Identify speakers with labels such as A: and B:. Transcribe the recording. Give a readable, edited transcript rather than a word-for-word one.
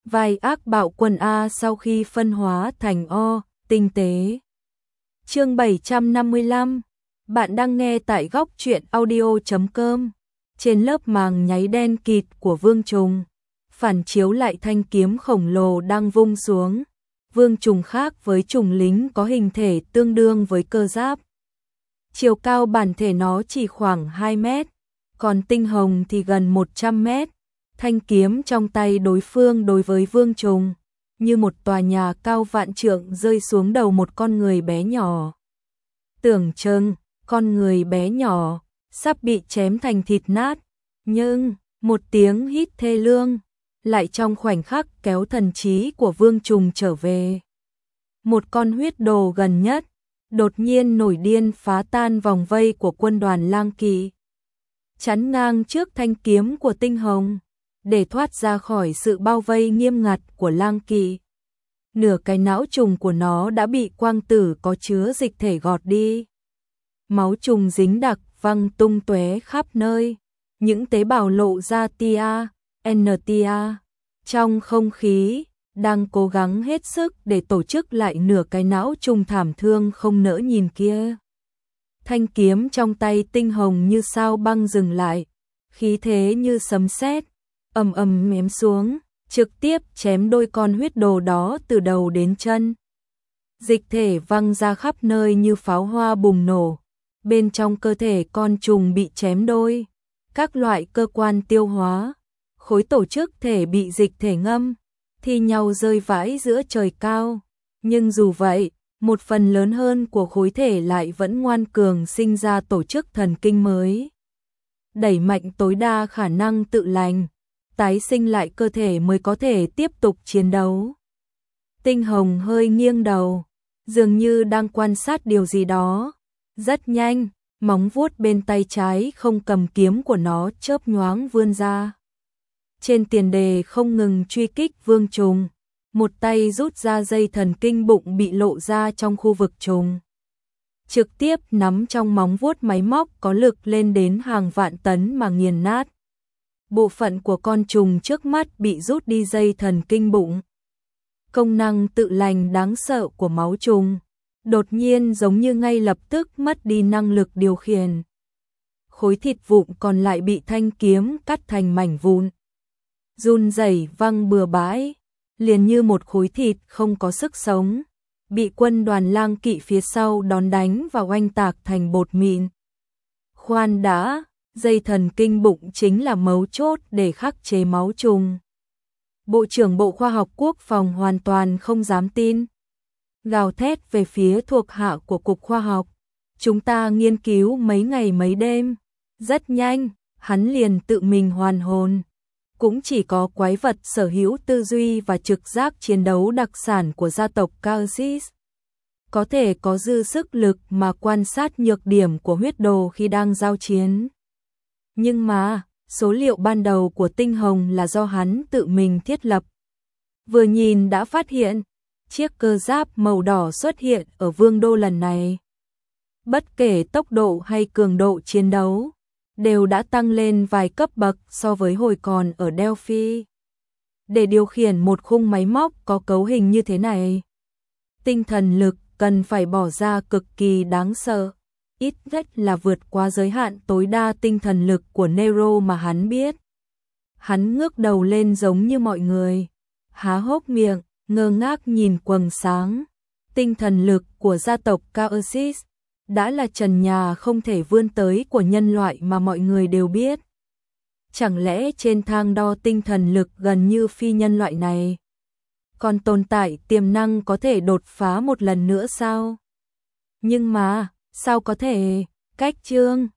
A: Vai ác bạo quân A sau khi phân hóa thành O, tinh tế. Chương 755. Bạn đang nghe tại góc truyện audio.com. Trên lớp màng nháy đen kịt của Vương Trùng, phản chiếu lại thanh kiếm khổng lồ đang vung xuống. Vương Trùng khác với trùng lính có hình thể tương đương với cơ giáp. Chiều cao bản thể nó chỉ khoảng 2 mét, còn Tinh Hồng thì gần 100 mét. Thanh kiếm trong tay đối phương đối với Vương Trùng, như một tòa nhà cao vạn trượng rơi xuống đầu một con người bé nhỏ. Tưởng chừng, con người bé nhỏ, sắp bị chém thành thịt nát, nhưng, một tiếng hít thê lương, lại trong khoảnh khắc kéo thần trí của Vương Trùng trở về. Một con huyết đồ gần nhất, đột nhiên nổi điên phá tan vòng vây của quân đoàn Lang Kỵ, chắn ngang trước thanh kiếm của Tinh Hồng, để thoát ra khỏi sự bao vây nghiêm ngặt của Lang Kỵ. Nửa cái não trùng của nó đã bị quang tử có chứa dịch thể gọt đi. Máu trùng dính đặc văng tung tóe khắp nơi, những tế bào lộ ra tia, NTA, trong không khí, đang cố gắng hết sức để tổ chức lại nửa cái não trùng thảm thương không nỡ nhìn kia. Thanh kiếm trong tay Tinh Hồng như sao băng dừng lại, khí thế như sấm sét, ầm ầm mém xuống, trực tiếp chém đôi con huyết đồ đó từ đầu đến chân. Dịch thể văng ra khắp nơi như pháo hoa bùng nổ, bên trong cơ thể con trùng bị chém đôi, các loại cơ quan tiêu hóa, khối tổ chức thể bị dịch thể ngâm, thi nhau rơi vãi giữa trời cao. Nhưng dù vậy, một phần lớn hơn của khối thể lại vẫn ngoan cường sinh ra tổ chức thần kinh mới, đẩy mạnh tối đa khả năng tự lành, tái sinh lại cơ thể mới có thể tiếp tục chiến đấu. Tinh Hồng hơi nghiêng đầu, dường như đang quan sát điều gì đó. Rất nhanh, móng vuốt bên tay trái không cầm kiếm của nó chớp nhoáng vươn ra. Trên tiền đề không ngừng truy kích Vương Trùng, một tay rút ra dây thần kinh bụng bị lộ ra trong khu vực trùng, trực tiếp nắm trong móng vuốt máy móc có lực lên đến hàng vạn tấn mà nghiền nát. Bộ phận của con trùng trước mắt bị rút đi dây thần kinh bụng. Công năng tự lành đáng sợ của máu trùng, đột nhiên giống như ngay lập tức mất đi năng lực điều khiển. Khối thịt vụn còn lại bị thanh kiếm cắt thành mảnh vụn, run rẩy văng bừa bãi, liền như một khối thịt không có sức sống, bị quân đoàn Lang Kỵ phía sau đón đánh và oanh tạc thành bột mịn. Khoan đã, dây thần kinh bụng chính là mấu chốt để khắc chế máu trùng. Bộ trưởng Bộ Khoa học Quốc phòng hoàn toàn không dám tin, gào thét về phía thuộc hạ của Cục Khoa học. Chúng ta nghiên cứu mấy ngày mấy đêm, rất nhanh, hắn liền tự mình hoàn hồn. Cũng chỉ có quái vật sở hữu tư duy và trực giác chiến đấu đặc sản của gia tộc Kaosis có thể có dư sức lực mà quan sát nhược điểm của huyết đồ khi đang giao chiến. Nhưng mà, số liệu ban đầu của Tinh Hồng là do hắn tự mình thiết lập. Vừa nhìn đã phát hiện, chiếc cơ giáp màu đỏ xuất hiện ở Vương đô lần này, bất kể tốc độ hay cường độ chiến đấu, đều đã tăng lên vài cấp bậc so với hồi còn ở Delphi. Để điều khiển một khung máy móc có cấu hình như thế này, tinh thần lực cần phải bỏ ra cực kỳ đáng sợ, ít nhất là vượt qua giới hạn tối đa tinh thần lực của Nero mà hắn biết. Hắn ngước đầu lên giống như mọi người, há hốc miệng, ngơ ngác nhìn quầng sáng. Tinh thần lực của gia tộc Kaosis đã là trần nhà không thể vươn tới của nhân loại mà mọi người đều biết. Chẳng lẽ trên thang đo tinh thần lực gần như phi nhân loại này còn tồn tại tiềm năng có thể đột phá một lần nữa sao? Nhưng mà, sao có thể? Cách chương